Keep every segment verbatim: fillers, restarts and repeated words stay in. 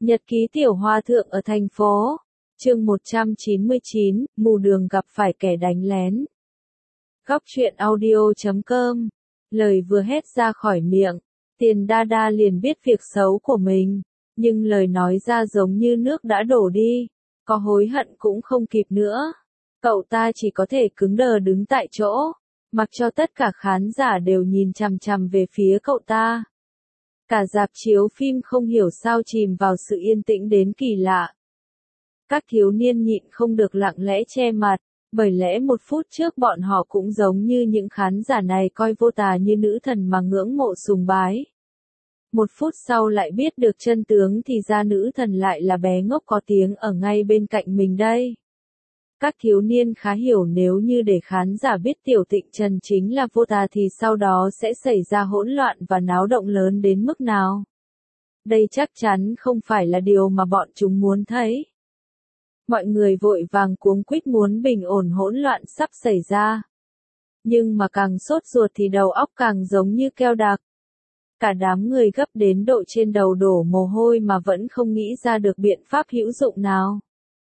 Nhật ký tiểu hòa thượng ở thành phố. Chương một trăm chín mươi chín, mù đường gặp phải kẻ đánh lén. Góc truyện audio chấm com. Lời vừa hét ra khỏi miệng, Tiền Đa Đa liền biết việc xấu của mình, nhưng lời nói ra giống như nước đã đổ đi, có hối hận cũng không kịp nữa. Cậu ta chỉ có thể cứng đờ đứng tại chỗ, mặc cho tất cả khán giả đều nhìn chằm chằm về phía cậu ta. Cả rạp chiếu phim không hiểu sao chìm vào sự yên tĩnh đến kỳ lạ. Các thiếu niên nhịn không được lặng lẽ che mặt, bởi lẽ một phút trước bọn họ cũng giống như những khán giả này coi Vô Tà như nữ thần mà ngưỡng mộ sùng bái. Một phút sau lại biết được chân tướng thì ra nữ thần lại là bé ngốc có tiếng ở ngay bên cạnh mình đây. Các thiếu niên khá hiểu nếu như để khán giả biết Tiểu Tịnh Trần chính là Vô Tà thì sau đó sẽ xảy ra hỗn loạn và náo động lớn đến mức nào. Đây chắc chắn không phải là điều mà bọn chúng muốn thấy. Mọi người vội vàng cuống quýt muốn bình ổn hỗn loạn sắp xảy ra. Nhưng mà càng sốt ruột thì đầu óc càng giống như keo đặc. Cả đám người gấp đến độ trên đầu đổ mồ hôi mà vẫn không nghĩ ra được biện pháp hữu dụng nào.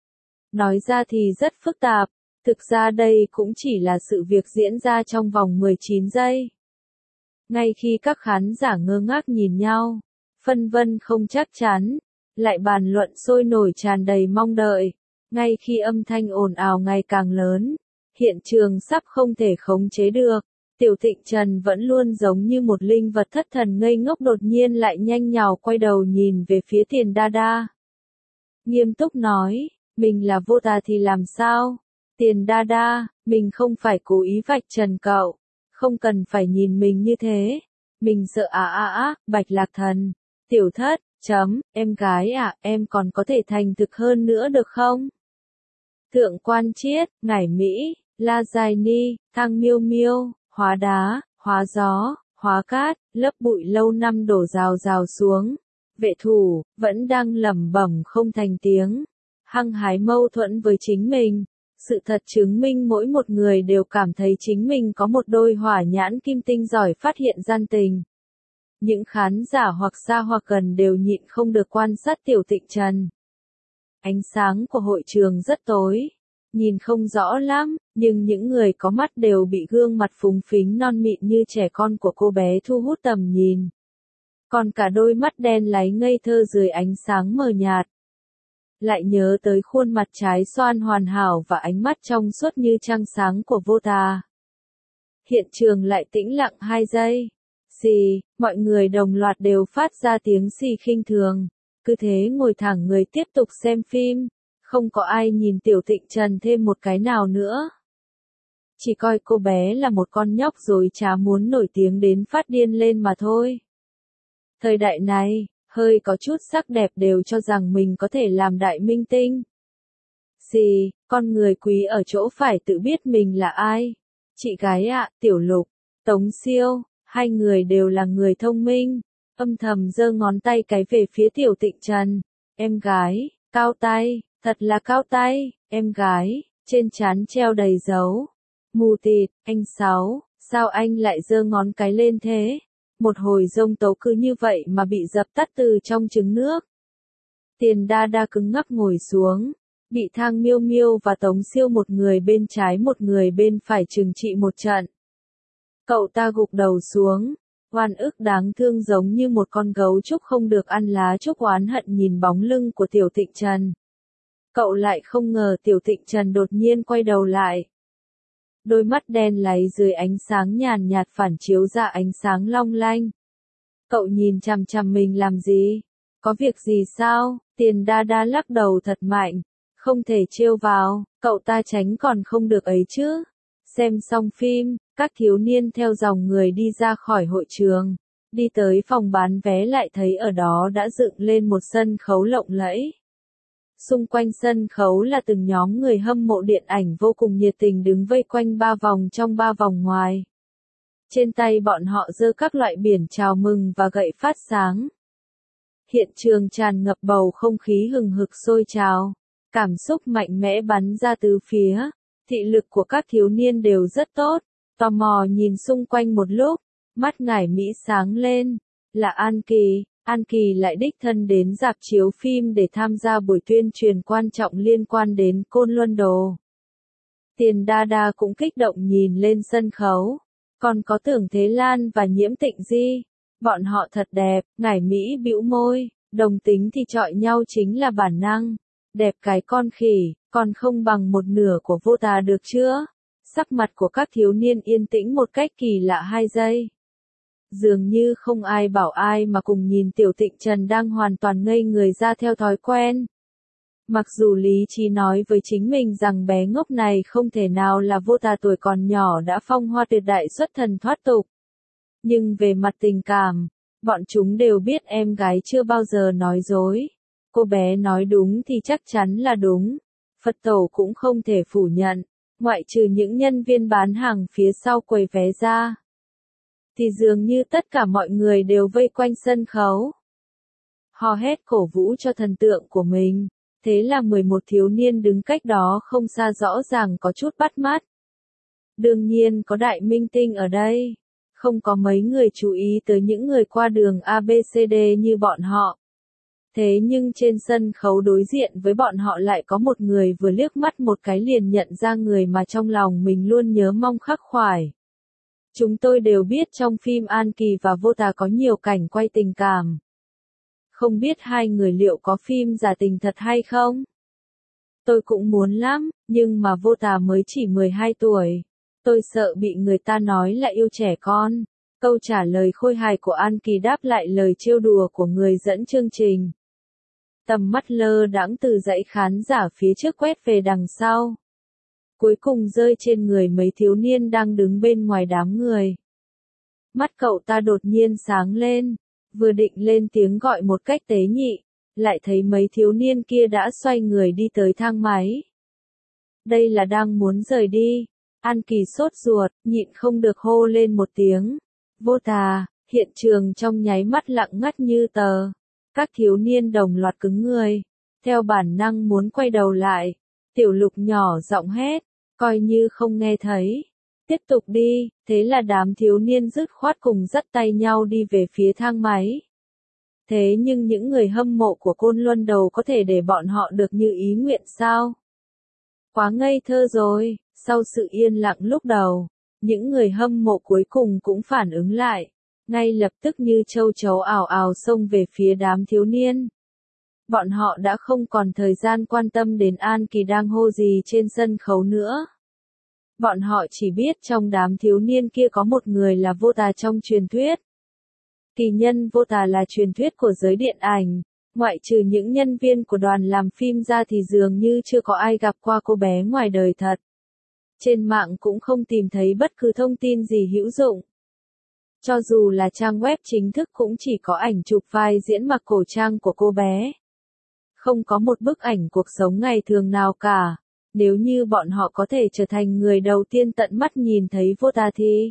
Nói ra thì rất phức tạp, thực ra đây cũng chỉ là sự việc diễn ra trong vòng mười chín giây. Ngay khi các khán giả ngơ ngác nhìn nhau, phân vân không chắc chắn, lại bàn luận sôi nổi tràn đầy mong đợi, ngay khi âm thanh ồn ào ngày càng lớn, hiện trường sắp không thể khống chế được, Tiểu Tịnh Trần vẫn luôn giống như một linh vật thất thần ngây ngốc đột nhiên lại nhanh nhào quay đầu nhìn về phía Tiền Đa Đa. Nghiêm túc nói, mình là Vô Tà thì làm sao? Tiền Đa Đa, mình không phải cố ý vạch trần cậu, không cần phải nhìn mình như thế. Mình sợ à à à, Bạch Lạc Thần, Tiểu Thất, chấm, em gái à, em còn có thể thành thực hơn nữa được không? Thượng Quan Chiết, Ngải Mỹ, La Dài Ni, Thang Miêu Miêu, Hóa Đá, Hóa Gió, Hóa Cát, lớp bụi lâu năm đổ rào rào xuống. Vệ thủ, vẫn đang lẩm bẩm không thành tiếng, hăng hái mâu thuẫn với chính mình. Sự thật chứng minh mỗi một người đều cảm thấy chính mình có một đôi hỏa nhãn kim tinh giỏi phát hiện gian tình. Những khán giả hoặc xa hoặc gần đều nhịn không được quan sát Tiểu Tịnh Trần. Ánh sáng của hội trường rất tối, nhìn không rõ lắm, nhưng những người có mắt đều bị gương mặt phúng phính non mịn như trẻ con của cô bé thu hút tầm nhìn. Còn cả đôi mắt đen láy ngây thơ dưới ánh sáng mờ nhạt. Lại nhớ tới khuôn mặt trái xoan hoàn hảo và ánh mắt trong suốt như trăng sáng của Vô Tà. Hiện trường lại tĩnh lặng hai giây. Xì, mọi người đồng loạt đều phát ra tiếng xì khinh thường. Cứ thế ngồi thẳng người tiếp tục xem phim. Không có ai nhìn Tiểu Tịnh Trần thêm một cái nào nữa. Chỉ coi cô bé là một con nhóc dối trá muốn nổi tiếng đến phát điên lên mà thôi. Thời đại này, hơi có chút sắc đẹp đều cho rằng mình có thể làm đại minh tinh. Xì, con người quý ở chỗ phải tự biết mình là ai. Chị gái ạ, Tiểu Lục, Tống Siêu, hai người đều là người thông minh. Âm thầm giơ ngón tay cái về phía Tiểu Tịnh Trần. Em gái, cao tay, thật là cao tay, em gái, trên trán treo đầy dấu. Mù tịt, anh Sáu, sao anh lại giơ ngón cái lên thế? Một hồi dông tố cứ như vậy mà bị dập tắt từ trong trứng nước. Tiền Đa Đa cứng ngắc ngồi xuống, bị Thang Miêu Miêu và Tống Siêu một người bên trái một người bên phải trừng trị một trận. Cậu ta gục đầu xuống, oan ức đáng thương giống như một con gấu trúc không được ăn lá trúc oán hận nhìn bóng lưng của Tiểu Tịnh Trần. Cậu lại không ngờ Tiểu Tịnh Trần đột nhiên quay đầu lại. Đôi mắt đen láy dưới ánh sáng nhàn nhạt phản chiếu ra ánh sáng long lanh. Cậu nhìn chằm chằm mình làm gì? Có việc gì sao? Tiền Đa Đa lắc đầu thật mạnh. Không thể trêu vào, cậu ta tránh còn không được ấy chứ. Xem xong phim, các thiếu niên theo dòng người đi ra khỏi hội trường. Đi tới phòng bán vé lại thấy ở đó đã dựng lên một sân khấu lộng lẫy. Xung quanh sân khấu là từng nhóm người hâm mộ điện ảnh vô cùng nhiệt tình đứng vây quanh ba vòng trong ba vòng ngoài. Trên tay bọn họ giơ các loại biển chào mừng và gậy phát sáng. Hiện trường tràn ngập bầu không khí hừng hực sôi trào, cảm xúc mạnh mẽ bắn ra tứ phía, thị lực của các thiếu niên đều rất tốt, tò mò nhìn xung quanh một lúc, mắt Ngải Mỹ sáng lên, là An Kỳ. An Kỳ lại đích thân đến rạp chiếu phim để tham gia buổi tuyên truyền quan trọng liên quan đến Côn Luân Đồ. Tiền Đa Đa cũng kích động nhìn lên sân khấu. Còn có Tưởng Thế Lan và Nhiễm Tịnh Di. Bọn họ thật đẹp, Ngải Mỹ bĩu môi, đồng tính thì chọi nhau chính là bản năng. Đẹp cái con khỉ, còn không bằng một nửa của Vô Tà được chưa? Sắc mặt của các thiếu niên yên tĩnh một cách kỳ lạ hai giây. Dường như không ai bảo ai mà cùng nhìn Tiểu Tịnh Trần đang hoàn toàn ngây người ra theo thói quen. Mặc dù lý trí nói với chính mình rằng bé ngốc này không thể nào là Vô Tà tuổi còn nhỏ đã phong hoa tuyệt đại xuất thần thoát tục. Nhưng về mặt tình cảm, bọn chúng đều biết em gái chưa bao giờ nói dối. Cô bé nói đúng thì chắc chắn là đúng. Phật tổ cũng không thể phủ nhận, ngoại trừ những nhân viên bán hàng phía sau quầy vé ra. Thì dường như tất cả mọi người đều vây quanh sân khấu. Hò hét cổ vũ cho thần tượng của mình. Thế là mười một thiếu niên đứng cách đó không xa rõ ràng có chút bắt mắt. Đương nhiên có đại minh tinh ở đây. Không có mấy người chú ý tới những người qua đường a bê xê đê như bọn họ. Thế nhưng trên sân khấu đối diện với bọn họ lại có một người vừa liếc mắt một cái liền nhận ra người mà trong lòng mình luôn nhớ mong khắc khoải. Chúng tôi đều biết trong phim An Kỳ và Vô Tà có nhiều cảnh quay tình cảm. Không biết hai người liệu có phim giả tình thật hay không? Tôi cũng muốn lắm, nhưng mà Vô Tà mới chỉ mười hai tuổi. Tôi sợ bị người ta nói là yêu trẻ con. Câu trả lời khôi hài của An Kỳ đáp lại lời trêu đùa của người dẫn chương trình. Tầm mắt lơ đãng từ dãy khán giả phía trước quét về đằng sau. Cuối cùng rơi trên người mấy thiếu niên đang đứng bên ngoài đám người. Mắt cậu ta đột nhiên sáng lên, vừa định lên tiếng gọi một cách tế nhị, lại thấy mấy thiếu niên kia đã xoay người đi tới thang máy. Đây là đang muốn rời đi. An Kỳ sốt ruột, nhịn không được hô lên một tiếng. Vô Tà, hiện trường trong nháy mắt lặng ngắt như tờ. Các thiếu niên đồng loạt cứng người, theo bản năng muốn quay đầu lại. Tiểu Lục nhỏ giọng hét, coi như không nghe thấy. Tiếp tục đi, thế là đám thiếu niên dứt khoát cùng dắt tay nhau đi về phía thang máy. Thế nhưng những người hâm mộ của Côn Luân Đầu có thể để bọn họ được như ý nguyện sao? Quá ngây thơ rồi. Sau sự yên lặng lúc đầu, những người hâm mộ cuối cùng cũng phản ứng lại, ngay lập tức như châu chấu ào ào xông về phía đám thiếu niên. Bọn họ đã không còn thời gian quan tâm đến An Kỳ đang hô gì trên sân khấu nữa. Bọn họ chỉ biết trong đám thiếu niên kia có một người là Vô Tà trong truyền thuyết. Kỳ nhân Vô Tà là truyền thuyết của giới điện ảnh, ngoại trừ những nhân viên của đoàn làm phim ra thì dường như chưa có ai gặp qua cô bé ngoài đời thật. Trên mạng cũng không tìm thấy bất cứ thông tin gì hữu dụng. Cho dù là trang web chính thức cũng chỉ có ảnh chụp vai diễn mặc cổ trang của cô bé. Không có một bức ảnh cuộc sống ngày thường nào cả. Nếu như bọn họ có thể trở thành người đầu tiên tận mắt nhìn thấy Vô Tà thì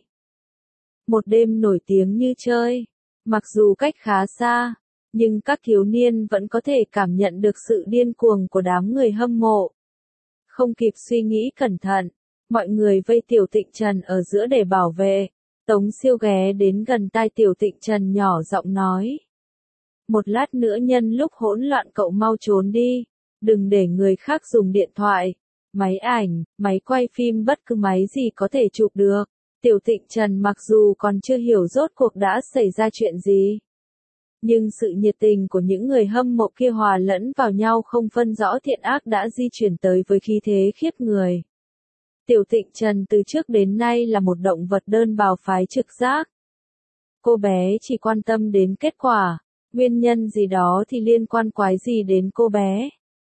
một đêm nổi tiếng như chơi. Mặc dù cách khá xa, nhưng các thiếu niên vẫn có thể cảm nhận được sự điên cuồng của đám người hâm mộ. Không kịp suy nghĩ cẩn thận, mọi người vây Tiểu Tịnh Trần ở giữa để bảo vệ. Tống Siêu ghé đến gần tai Tiểu Tịnh Trần nhỏ giọng nói. Một lát nữa nhân lúc hỗn loạn cậu mau trốn đi. Đừng để người khác dùng điện thoại, máy ảnh, máy quay phim bất cứ máy gì có thể chụp được. Tiểu Tịnh Trần mặc dù còn chưa hiểu rốt cuộc đã xảy ra chuyện gì. Nhưng sự nhiệt tình của những người hâm mộ kia hòa lẫn vào nhau không phân rõ thiện ác đã di chuyển tới với khí thế khiếp người. Tiểu Tịnh Trần từ trước đến nay là một động vật đơn bào phái trực giác. Cô bé chỉ quan tâm đến kết quả, nguyên nhân gì đó thì liên quan quái gì đến cô bé.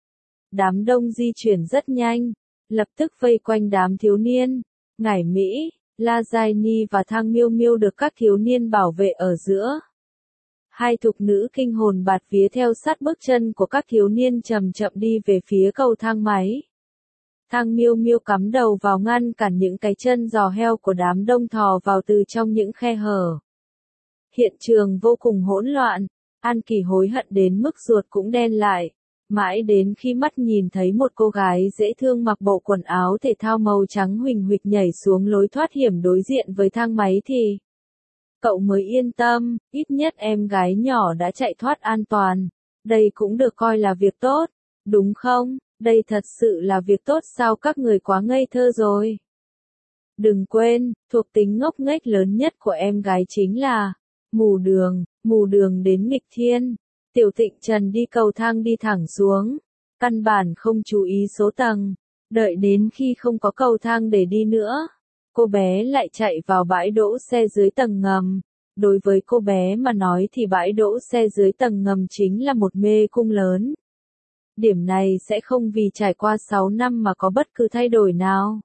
Đám đông di chuyển rất nhanh, lập tức vây quanh đám thiếu niên. Ngải Mỹ, La Giai Ni và Thang Miêu Miêu được các thiếu niên bảo vệ ở giữa. Hai thục nữ kinh hồn bạt vía theo sát bước chân của các thiếu niên chậm chậm đi về phía cầu thang máy. Thang Miêu Miêu cắm đầu vào ngăn cản những cái chân giò heo của đám đông thò vào từ trong những khe hở. Hiện trường vô cùng hỗn loạn, An Kỳ hối hận đến mức ruột cũng đen lại. Mãi đến khi mắt nhìn thấy một cô gái dễ thương mặc bộ quần áo thể thao màu trắng huỳnh huỳnh nhảy xuống lối thoát hiểm đối diện với thang máy thì Cậu mới yên tâm, ít nhất em gái nhỏ đã chạy thoát an toàn. Đây cũng được coi là việc tốt, đúng không? Đây thật sự là việc tốt sao, các người quá ngây thơ rồi. Đừng quên, thuộc tính ngốc nghếch lớn nhất của em gái chính là mù đường, mù đường đến nghịch thiên. Tiểu Thịnh Trần đi cầu thang đi thẳng xuống, căn bản không chú ý số tầng, đợi đến khi không có cầu thang để đi nữa, cô bé lại chạy vào bãi đỗ xe dưới tầng ngầm. Đối với cô bé mà nói thì bãi đỗ xe dưới tầng ngầm chính là một mê cung lớn. Điểm này sẽ không vì trải qua sáu năm mà có bất cứ thay đổi nào.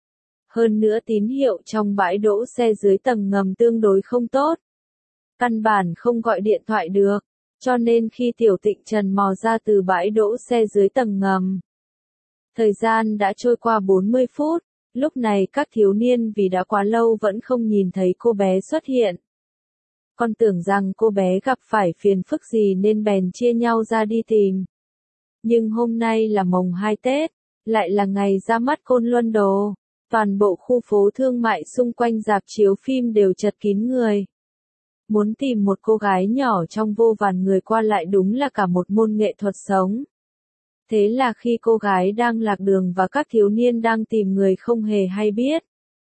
Hơn nữa tín hiệu trong bãi đỗ xe dưới tầng ngầm tương đối không tốt. Căn bản không gọi điện thoại được, cho nên khi Tiểu Thịnh Trần mò ra từ bãi đỗ xe dưới tầng ngầm. Thời gian đã trôi qua bốn mươi phút, lúc này các thiếu niên vì đã quá lâu vẫn không nhìn thấy cô bé xuất hiện. Còn tưởng rằng cô bé gặp phải phiền phức gì nên bèn chia nhau ra đi tìm. Nhưng hôm nay là mồng hai Tết, lại là ngày ra mắt Côn Luân Đồ. Toàn bộ khu phố thương mại xung quanh rạp chiếu phim đều chật kín người. Muốn tìm một cô gái nhỏ trong vô vàn người qua lại đúng là cả một môn nghệ thuật sống. Thế là khi cô gái đang lạc đường và các thiếu niên đang tìm người không hề hay biết.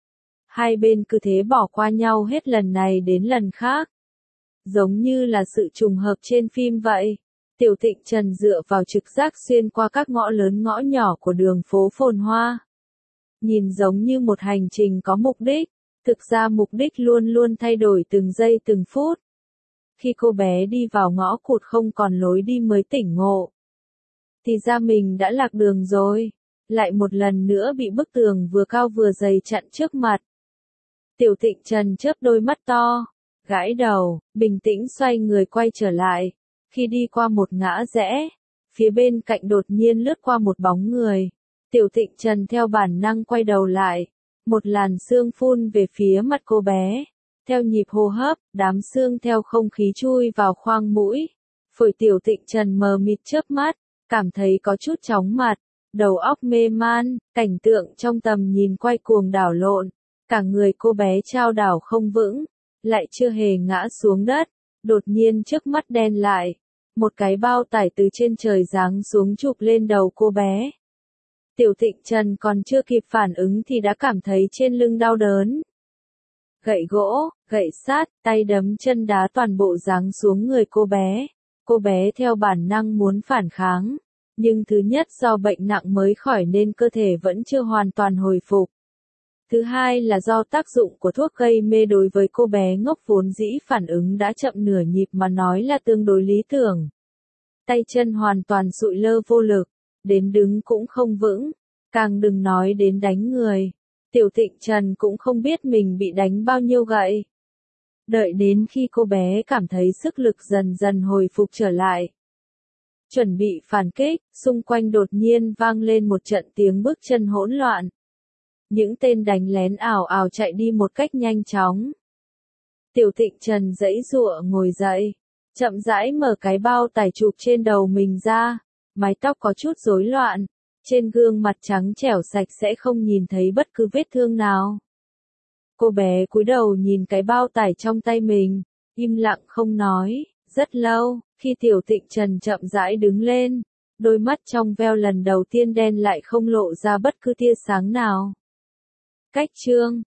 Hai bên cứ thế bỏ qua nhau hết lần này đến lần khác. Giống như là sự trùng hợp trên phim vậy. Tiểu Thịnh Trần dựa vào trực giác xuyên qua các ngõ lớn ngõ nhỏ của đường phố phồn hoa. Nhìn giống như một hành trình có mục đích, thực ra mục đích luôn luôn thay đổi từng giây từng phút. Khi cô bé đi vào ngõ cụt không còn lối đi mới tỉnh ngộ. Thì ra mình đã lạc đường rồi, lại một lần nữa bị bức tường vừa cao vừa dày chặn trước mặt. Tiểu Thịnh Trần chớp đôi mắt to, gãi đầu, bình tĩnh xoay người quay trở lại. Khi đi qua một ngã rẽ, phía bên cạnh đột nhiên lướt qua một bóng người. Tiểu Thịnh Trần theo bản năng quay đầu lại, một làn sương phun về phía mặt cô bé. Theo nhịp hô hấp, đám sương theo không khí chui vào khoang mũi. Phổi Tiểu Thịnh Trần mờ mịt chớp mắt, cảm thấy có chút chóng mặt, đầu óc mê man, cảnh tượng trong tầm nhìn quay cuồng đảo lộn. Cả người cô bé chao đảo không vững, lại chưa hề ngã xuống đất, đột nhiên trước mắt đen lại. Một cái bao tải từ trên trời giáng xuống chụp lên đầu cô bé. Tiểu Thịnh Trần còn chưa kịp phản ứng thì đã cảm thấy trên lưng đau đớn. Gậy gỗ, gậy sắt, tay đấm chân đá toàn bộ giáng xuống người cô bé. Cô bé theo bản năng muốn phản kháng, nhưng thứ nhất do bệnh nặng mới khỏi nên cơ thể vẫn chưa hoàn toàn hồi phục. Thứ hai là do tác dụng của thuốc gây mê đối với cô bé ngốc vốn dĩ phản ứng đã chậm nửa nhịp mà nói là tương đối lý tưởng. Tay chân hoàn toàn sụi lơ vô lực, đến đứng cũng không vững, càng đừng nói đến đánh người. Tiểu Thịnh Trần cũng không biết mình bị đánh bao nhiêu gậy. Đợi đến khi cô bé cảm thấy sức lực dần dần hồi phục trở lại. Chuẩn bị phản kích, xung quanh đột nhiên vang lên một trận tiếng bước chân hỗn loạn. Những tên đánh lén ảo ảo chạy đi một cách nhanh chóng. Tiểu Thịnh Trần giãy giụa ngồi dậy, chậm rãi mở cái bao tải chụp trên đầu mình ra, mái tóc có chút rối loạn, trên gương mặt trắng trẻo sạch sẽ không nhìn thấy bất cứ vết thương nào. Cô bé cúi đầu nhìn cái bao tải trong tay mình, im lặng không nói, rất lâu, khi Tiểu Thịnh Trần chậm rãi đứng lên, đôi mắt trong veo lần đầu tiên đen lại không lộ ra bất cứ tia sáng nào. Cách chương